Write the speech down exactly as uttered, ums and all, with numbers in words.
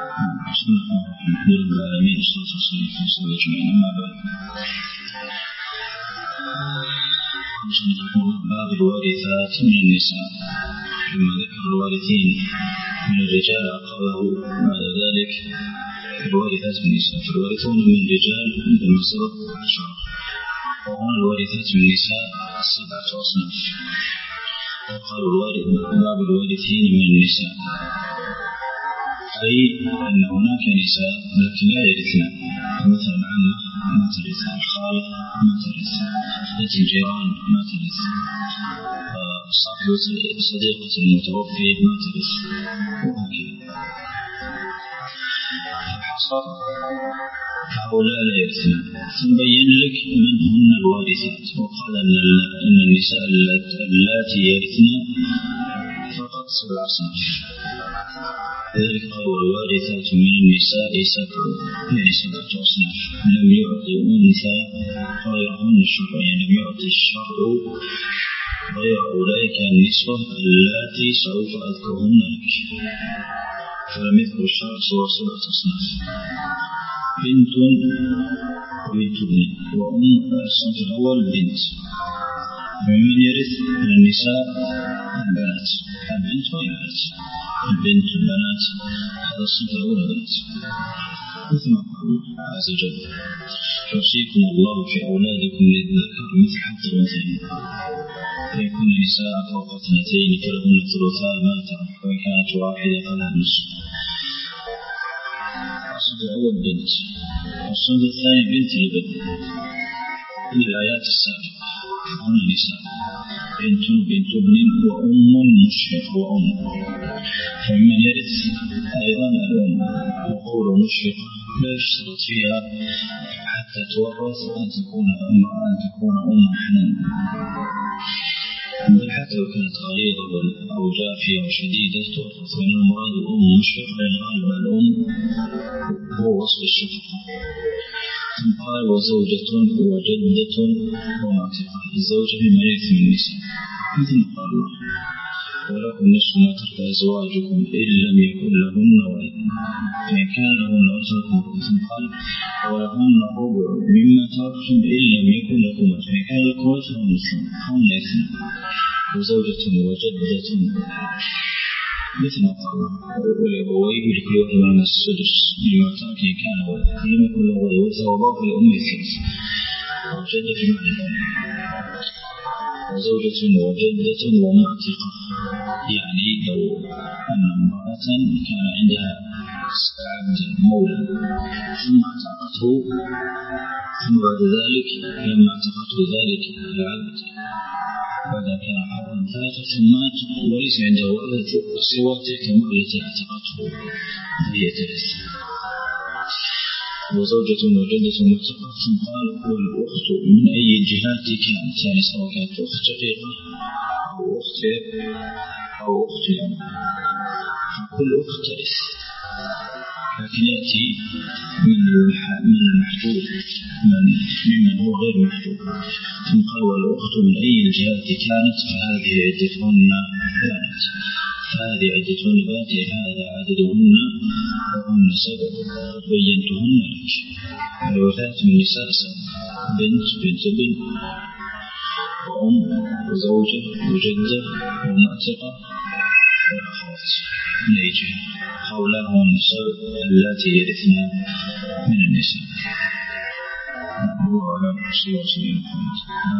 بسم الله الرحمن الرحيم. العالمين والصلاة والسلام على رسول الله أجمعين. أما بعد، باب الوارثات من النساء. ثم ذكر الوارثين من الرجال عقبه بعد ذلك الوارثات من النساء. فالوارثون من الرجال عندما سبق عشرة، وهنا الوارثات من النساء سبعة أصناف. وقال باب الوارثين من النساء، أي أن هناك نساء لكن لا يرثن، مثلا عمة ما ترث، الخالة ما ترث، بنت الجيران ما ترث، صاحبة صديقة المتوفي ما ترث، وهكذا. فحصر هؤلاء لا يرثن، ثم بين لك من هن الوارثات، وقال أن النساء اللاتي يرثن فقط سبع أصناف. لذلك قال والوارثات من النساء سبع، يعني سبعة أصناف. لم يعطي أنثى غيرهن الشرع، يعني لم يعطي الشرع غير أولئك النسوة اللاتي سوف أذكرهن لك، فلم يذكر الشرع سوى سبعة أصناف: بنت وبنت ابن وأم. الصنف الأول بنت. ومن يرث من النساء البنات، البنت والبنات، البنت والبنات، هذا الصنف الأول البنات. مثل ما قال عز وجل: يوصيكم الله في أولادكم للذكر مثل حظ الأنثيين، فإن كن نساء فوق اثنتين فلهن ثلثا ما ترك، وإن كانت واحدة فلها النصف. الصنف الأول بنت. الصنف الثاني بنت الابن. في الآيات السابقة هن نساء: بنت وبنت ابن وأم مشفق وأم. فمن يرث أيضا الأم. وقول مشفق لا يشترط فيها حتى تورث أن تكون أم أن تكون أم حنان، بل حتى لو كانت غليظة أو جافية أو شديدة تورث. من المراد أم مشفق لأن غالب الأم هو وصف الشفقة. ثم قال وزوجة وجدة ومعتقة. الزوجة بما يرث من النساء، مثل ما قال الله: ولكم نصف ما ترك أزواجكم إن لم يكن لهن ولد فإن كان لهن ولد. ثم قال ولهن ربع مما تركتم إن لم يكن لكم ولد فإن كان لكم ولد فهم يرثن. وزوجة وجدة مثل ما قال: ولأبويه لكل واحد منهما السدس مما ترك إن كان ولد إن لم يكن له ولد ورثه أبواه لأمه الثلث. وجدة بمعنى الأم. وزوجة وجدة ومعتقة، يعني لو أن امرأة كان عندها عبد مولى ثم اعتقته، ثم بعد ذلك لما اعتقته ذلك العبد بعد كان حرا ثلاثة ثم مات وليس عنده ولد سوى تلك المولى التي اعتقته فهي ترث. وزوجة وجدة ومعتقة. ثم قال والأخت من أي الجهات كانت، يعني سواء كانت أخت شقيقة أو أخت أو أخت الأم، فكل أخت ترث، لكن يأتي من المحجوب من ممن هو غير محجوب. ثم قال والأخت من أي الجهات كانت فهذه عدتهن بانت، فهذه عدتهن بانت، هذا عددهن وهن سبع بينتهن لك. الوارثات من النساء سبع: بنت بنت ابن وأم وزوجة وجدة ومعتقة والأخوات من أي جهة. هؤلاء هم النساء اللاتي يرثن من النساء. الله أعلم. صلى الله عليه وسلم.